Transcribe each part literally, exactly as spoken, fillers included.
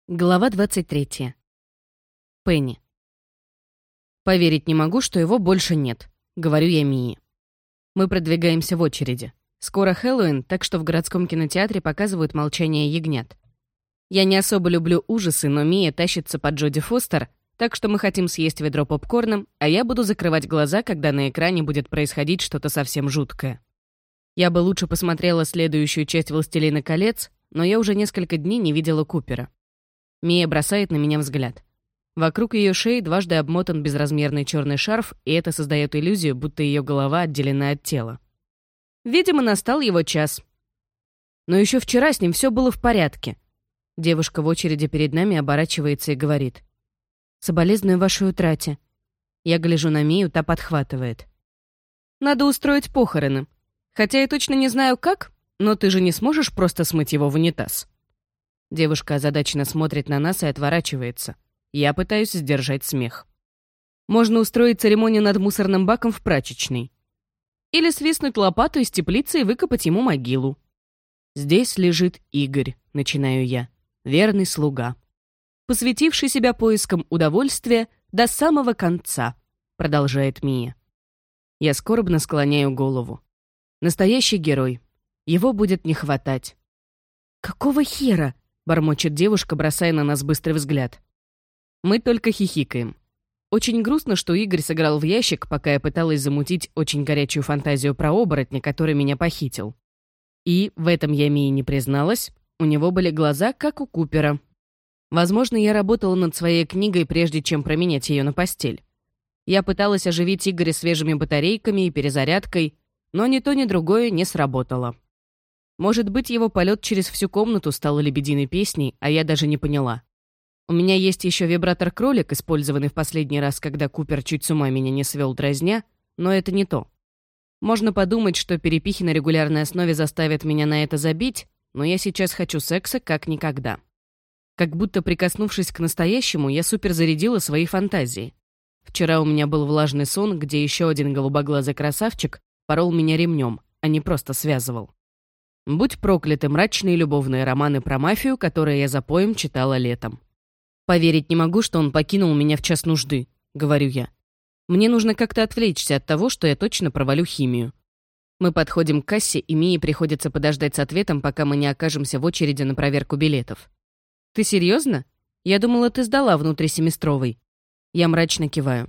Глава двадцать третья. Пенни. «Поверить не могу, что его больше нет», — говорю я Мии. Мы продвигаемся в очереди. Скоро Хэллоуин, так что в городском кинотеатре показывают «Молчание ягнят». Я не особо люблю ужасы, но Мия тащится под Джоди Фостер, так что мы хотим съесть ведро попкорном, а я буду закрывать глаза, когда на экране будет происходить что-то совсем жуткое. Я бы лучше посмотрела следующую часть «Властелина колец», но я уже несколько дней не видела Купера. Мия бросает на меня взгляд. Вокруг ее шеи дважды обмотан безразмерный черный шарф, и это создает иллюзию, будто ее голова отделена от тела. Видимо, настал его час. Но еще вчера с ним все было в порядке. Девушка в очереди перед нами оборачивается и говорит: «Соболезную вашей утрате». Я гляжу на Мию, та подхватывает: «Надо устроить похороны. Хотя я точно не знаю как, но ты же не сможешь просто смыть его в унитаз». Девушка озадаченно смотрит на нас и отворачивается. Я пытаюсь сдержать смех. Можно устроить церемонию над мусорным баком в прачечной. Или свистнуть лопату из теплицы и выкопать ему могилу. «Здесь лежит Игорь», — начинаю я, верный слуга, посвятивший себя поискам удовольствия до самого конца, продолжает Мия. Я скорбно склоняю голову. Настоящий герой. Его будет не хватать. «Какого хера?» — бормочет девушка, бросая на нас быстрый взгляд. Мы только хихикаем. Очень грустно, что Игорь сыграл в ящик, пока я пыталась замутить очень горячую фантазию про оборотня, который меня похитил. И, в этом я Мии не призналась, у него были глаза, как у Купера. Возможно, я работала над своей книгой, прежде чем променять ее на постель. Я пыталась оживить Игоря свежими батарейками и перезарядкой, но ни то, ни другое не сработало. Может быть, его полет через всю комнату стал лебединой песней, а я даже не поняла. У меня есть еще вибратор-кролик, использованный в последний раз, когда Купер чуть с ума меня не свел дразня, но это не то. Можно подумать, что перепихи на регулярной основе заставят меня на это забить, но я сейчас хочу секса как никогда. Как будто, прикоснувшись к настоящему, я суперзарядила свои фантазии. Вчера у меня был влажный сон, где еще один голубоглазый красавчик порол меня ремнем, а не просто связывал. Будь прокляты мрачные любовные романы про мафию, которые я за поем читала летом. «Поверить не могу, что он покинул меня в час нужды», — говорю я. «Мне нужно как-то отвлечься от того, что я точно провалю химию». Мы подходим к кассе, и Мии приходится подождать с ответом, пока мы не окажемся в очереди на проверку билетов. «Ты серьезно? Я думала, ты сдала внутрисеместровый». Я мрачно киваю.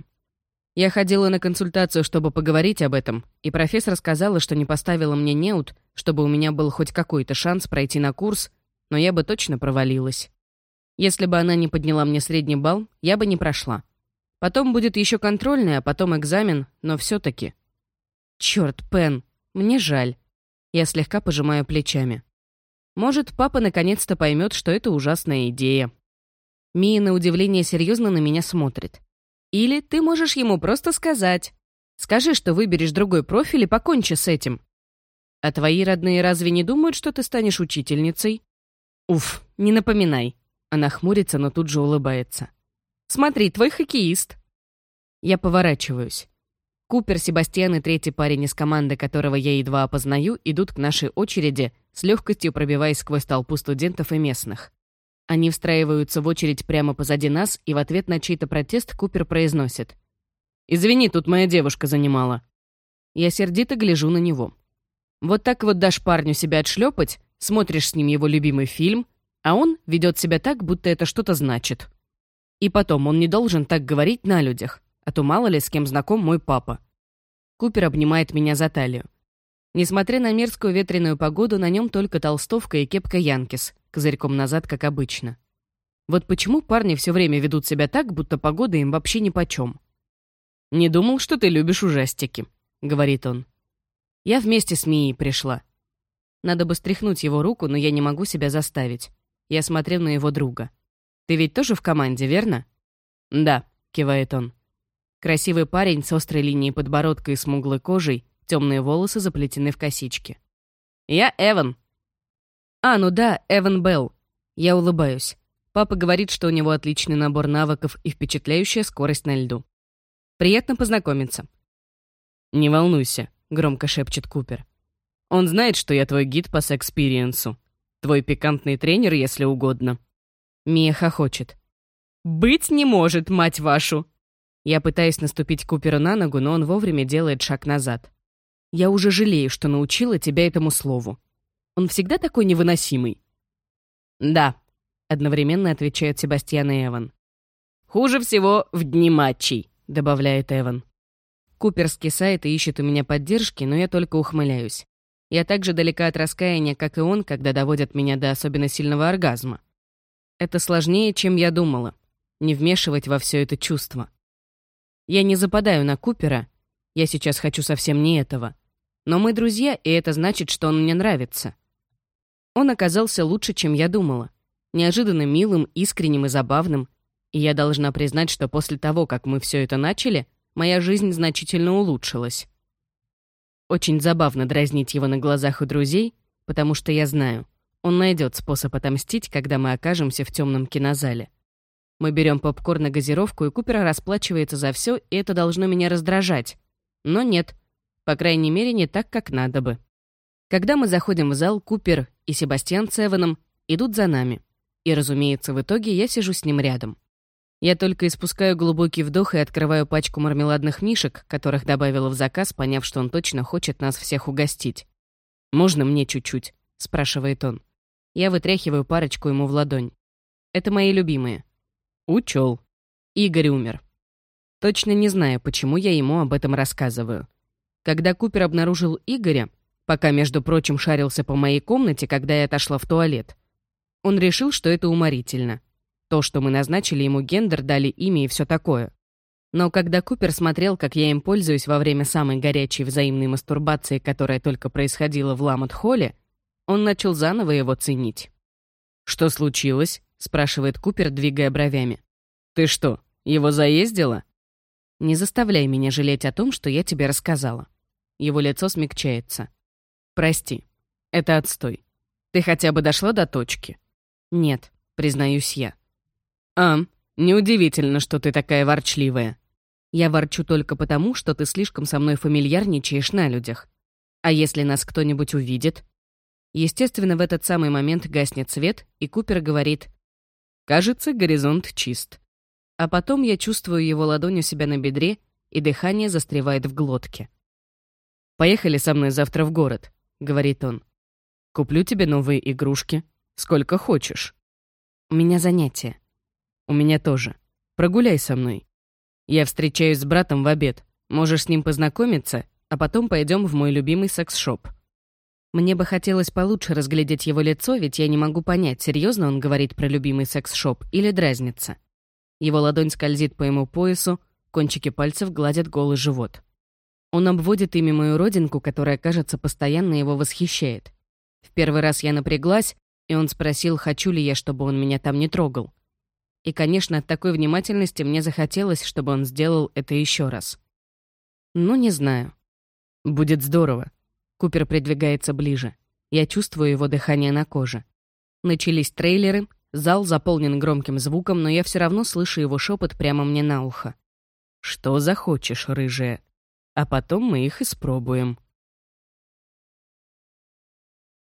Я ходила на консультацию, чтобы поговорить об этом, и профессор сказала, что не поставила мне неуд, чтобы у меня был хоть какой-то шанс пройти на курс, но я бы точно провалилась. Если бы она не подняла мне средний балл, я бы не прошла. Потом будет еще контрольный, а потом экзамен, но все-таки. Черт, Пен, мне жаль. Я слегка пожимаю плечами. Может, папа наконец-то поймет, что это ужасная идея. Мия на удивление серьезно на меня смотрит. Или ты можешь ему просто сказать. Скажи, что выберешь другой профиль и покончи с этим. А твои родные разве не думают, что ты станешь учительницей? Уф, не напоминай. Она хмурится, но тут же улыбается. Смотри, твой хоккеист. Я поворачиваюсь. Купер, Себастьян и третий парень из команды, которого я едва опознаю, идут к нашей очереди, с легкостью пробиваясь сквозь толпу студентов и местных. Они встраиваются в очередь прямо позади нас, и в ответ на чей-то протест Купер произносит: «Извини, тут моя девушка занимала». Я сердито гляжу на него. Вот так вот дашь парню себя отшлепать, смотришь с ним его любимый фильм, а он ведет себя так, будто это что-то значит. И потом, он не должен так говорить на людях, а то мало ли с кем знаком мой папа. Купер обнимает меня за талию. Несмотря на мерзкую ветреную погоду, на нем только толстовка и кепка Янкис, козырьком назад, как обычно. Вот почему парни все время ведут себя так, будто погода им вообще нипочем. «Не думал, что ты любишь ужастики», — говорит он. Я вместе с Мией пришла. Надо бы стряхнуть его руку, но я не могу себя заставить. Я смотрю на его друга. «Ты ведь тоже в команде, верно?» «Да», — кивает он. Красивый парень с острой линией подбородка и смуглой кожей, темные волосы заплетены в косички. «Я Эван». «А, ну да, Эван Белл». Я улыбаюсь. Папа говорит, что у него отличный набор навыков и впечатляющая скорость на льду. «Приятно познакомиться». «Не волнуйся», — громко шепчет Купер. «Он знает, что я твой гид по секспириенсу. Твой пикантный тренер, если угодно». Мия хохочет. «Быть не может, мать вашу!» Я пытаюсь наступить Куперу на ногу, но он вовремя делает шаг назад. «Я уже жалею, что научила тебя этому слову. Он всегда такой невыносимый?» «Да», — одновременно отвечают Себастьян и Эван. «Хуже всего в дни матчей», — добавляет Эван. Купер скисает и ищет у меня поддержки, но я только ухмыляюсь. Я так же далека от раскаяния, как и он, когда доводят меня до особенно сильного оргазма. Это сложнее, чем я думала. Не вмешивать во все это чувство. Я не западаю на Купера. Я сейчас хочу совсем не этого. Но мы друзья, и это значит, что он мне нравится. Он оказался лучше, чем я думала. Неожиданно милым, искренним и забавным. И я должна признать, что после того, как мы все это начали, моя жизнь значительно улучшилась. Очень забавно дразнить его на глазах у друзей, потому что я знаю, он найдет способ отомстить, когда мы окажемся в темном кинозале. Мы берем попкорн и газировку, и Купер расплачивается за все, и это должно меня раздражать. Но нет, по крайней мере, не так, как надо бы. Когда мы заходим в зал, Купер и Себастьян с Эваном идут за нами. И, разумеется, в итоге я сижу с ним рядом. Я только испускаю глубокий вдох и открываю пачку мармеладных мишек, которых добавила в заказ, поняв, что он точно хочет нас всех угостить. «Можно мне чуть-чуть?» — спрашивает он. Я вытряхиваю парочку ему в ладонь. Это мои любимые. Учел. Игорь умер. Точно не знаю, почему я ему об этом рассказываю. Когда Купер обнаружил Игоря, пока, между прочим, шарился по моей комнате, когда я отошла в туалет, он решил, что это уморительно. То, что мы назначили ему гендер, дали имя и все такое. Но когда Купер смотрел, как я им пользуюсь во время самой горячей взаимной мастурбации, которая только происходила в Ламот-холле, он начал заново его ценить. «Что случилось?» — спрашивает Купер, двигая бровями. «Ты что, его заездила?» «Не заставляй меня жалеть о том, что я тебе рассказала». Его лицо смягчается. «Прости, это отстой. Ты хотя бы дошла до точки?» «Нет», — признаюсь я. «А, неудивительно, что ты такая ворчливая. Я ворчу только потому, что ты слишком со мной фамильярничаешь на людях. А если нас кто-нибудь увидит?» Естественно, в этот самый момент гаснет свет, и Купер говорит: «Кажется, горизонт чист». А потом я чувствую его ладонь у себя на бедре, и дыхание застревает в глотке. «Поехали со мной завтра в город», — говорит он. «Куплю тебе новые игрушки. Сколько хочешь». «У меня занятие». «У меня тоже. Прогуляй со мной. Я встречаюсь с братом в обед. Можешь с ним познакомиться, а потом пойдем в мой любимый секс-шоп». Мне бы хотелось получше разглядеть его лицо, ведь я не могу понять, серьезно он говорит про любимый секс-шоп или дразнится. Его ладонь скользит по ему поясу, кончики пальцев гладят голый живот. Он обводит ими мою родинку, которая, кажется, постоянно его восхищает. В первый раз я напряглась, и он спросил, хочу ли я, чтобы он меня там не трогал. И, конечно, от такой внимательности мне захотелось, чтобы он сделал это еще раз. Ну, не знаю. Будет здорово. Купер придвигается ближе. Я чувствую его дыхание на коже. Начались трейлеры, зал заполнен громким звуком, но я все равно слышу его шепот прямо мне на ухо. «Что захочешь, рыжая? А потом мы их испробуем».